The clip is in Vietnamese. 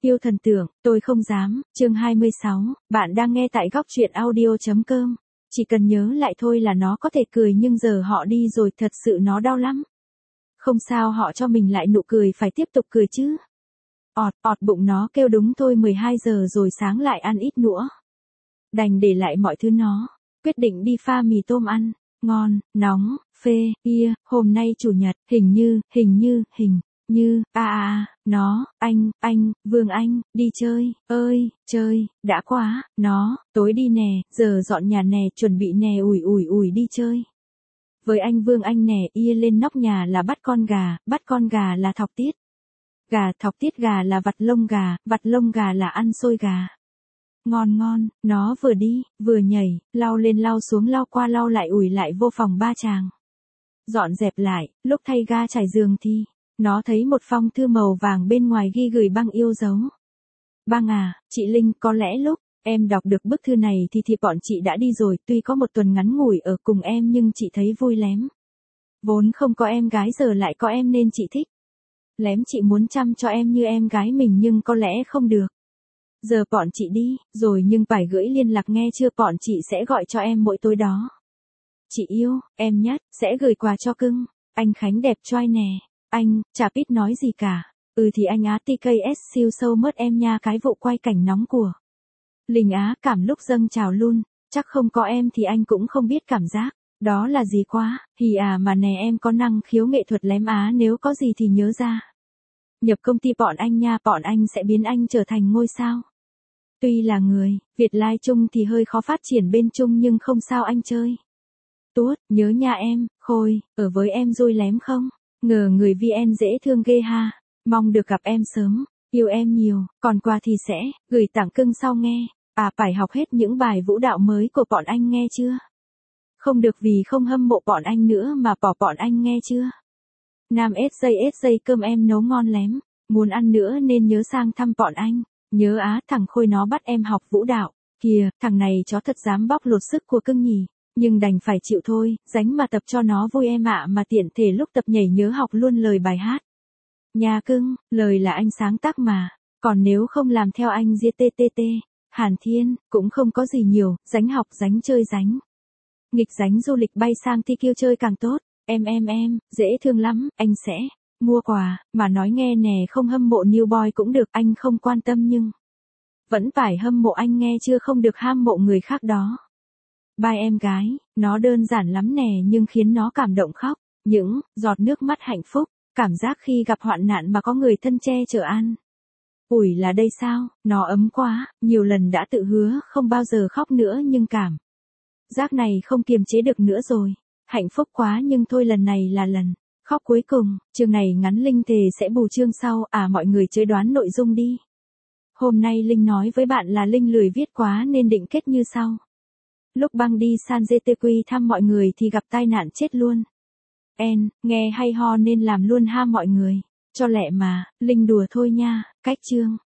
Yêu thần tượng, tôi không dám, chương 26, bạn đang nghe tại góc truyện audio.com. Chỉ cần nhớ lại thôi là nó có thể cười nhưng giờ họ đi rồi thật sự nó đau lắm. Không sao họ cho mình lại nụ cười phải tiếp tục cười chứ. Ọt bụng nó kêu đúng thôi 12 giờ rồi sáng lại ăn ít nữa. Đành để lại mọi thứ nó, quyết định đi pha mì tôm ăn, ngon, nóng, phê, hôm nay chủ nhật, hình như, nó, anh, Vương Anh, đi chơi, chơi, đã quá, nó, tối đi nè, giờ dọn nhà nè, chuẩn bị nè ủi đi chơi. Với anh Vương Anh nè, lên nóc nhà là bắt con gà là thọc tiết. Thọc tiết gà là vặt lông gà là ăn xôi gà. Ngon, nó vừa đi, vừa nhảy, lau lên lau xuống lau qua lau lại ủi lại vô phòng ba chàng. Dọn dẹp lại, lúc thay ga trải giường thì, nó thấy một phong thư màu vàng bên ngoài ghi gửi băng yêu dấu. Băng à, chị Linh, có lẽ lúc em đọc được bức thư này thì bọn chị đã đi rồi, tuy có một tuần ngắn ngủi ở cùng em nhưng chị thấy vui lắm. Vốn không có em gái giờ lại có em nên chị thích. Lém chị muốn chăm cho em như em gái mình nhưng có lẽ không được. Giờ bọn chị đi, rồi nhưng phải gửi liên lạc nghe chưa, bọn chị sẽ gọi cho em mỗi tối đó. Chị yêu, em nhất, sẽ gửi quà cho cưng. Anh Khánh đẹp trai nè. Anh, chả biết nói gì cả. Thì anh Á TKS siêu sâu mất em nha, cái vụ quay cảnh nóng của Linh Á cảm lúc dâng trào luôn. Chắc không có em thì anh cũng không biết cảm giác. Đó là gì quá, mà nè em có năng khiếu nghệ thuật lém Á, nếu có gì thì nhớ ra. Nhập công ty bọn anh nha, bọn anh sẽ biến anh trở thành ngôi sao. Tuy là người Việt Lai chung thì hơi khó phát triển bên Trung nhưng không sao anh chơi. Tuốt, nhớ nha em, Khôi, ở với em vui lém không? Ngờ người VN dễ thương ghê ha. Mong được gặp em sớm, yêu em nhiều, còn quà thì sẽ gửi tặng cưng sau nghe. Phải học hết những bài vũ đạo mới của bọn anh nghe chưa? Không được vì không hâm mộ bọn anh nữa mà bỏ bọn anh nghe chưa? Nam SJ cơm em nấu ngon lắm, muốn ăn nữa nên nhớ sang thăm bọn anh. Nhớ Á, thằng Khôi nó bắt em học vũ đạo. Kìa, thằng này chó thật dám bóc lột sức của cưng nhỉ. Nhưng đành phải chịu thôi, ránh mà tập cho nó vui em ạ, mà tiện thể lúc tập nhảy nhớ học luôn lời bài hát. Nhà cưng, lời là anh sáng tác mà. Còn nếu không làm theo anh GTTT, Hàn Thiên, cũng không có gì nhiều, ránh học ránh chơi ránh. Nghịch ránh du lịch bay sang TQ chơi càng tốt. Em, dễ thương lắm, anh sẽ mua quà, mà nói nghe nè, không hâm mộ new boy cũng được, anh không quan tâm nhưng vẫn phải hâm mộ anh nghe chưa, không được ham mộ người khác đó. Bye em gái, nó đơn giản lắm nè nhưng khiến nó cảm động khóc, những giọt nước mắt hạnh phúc, cảm giác khi gặp hoạn nạn mà có người thân che chở an. Ủi là đây sao, nó ấm quá, nhiều lần đã tự hứa không bao giờ khóc nữa nhưng cảm giác này không kiềm chế được nữa rồi. Hạnh phúc quá nhưng thôi lần này là lần khóc cuối cùng. Chương này ngắn, Linh thề sẽ bù chương sau. Mọi người chơi đoán nội dung đi. Hôm nay Linh nói với bạn là Linh lười viết quá nên định kết như sau. Lúc băng đi San GTQ thăm mọi người thì gặp tai nạn chết luôn. Nghe hay ho nên làm luôn ha mọi người. Cho lẹ mà, Linh đùa thôi nha. Cách chương.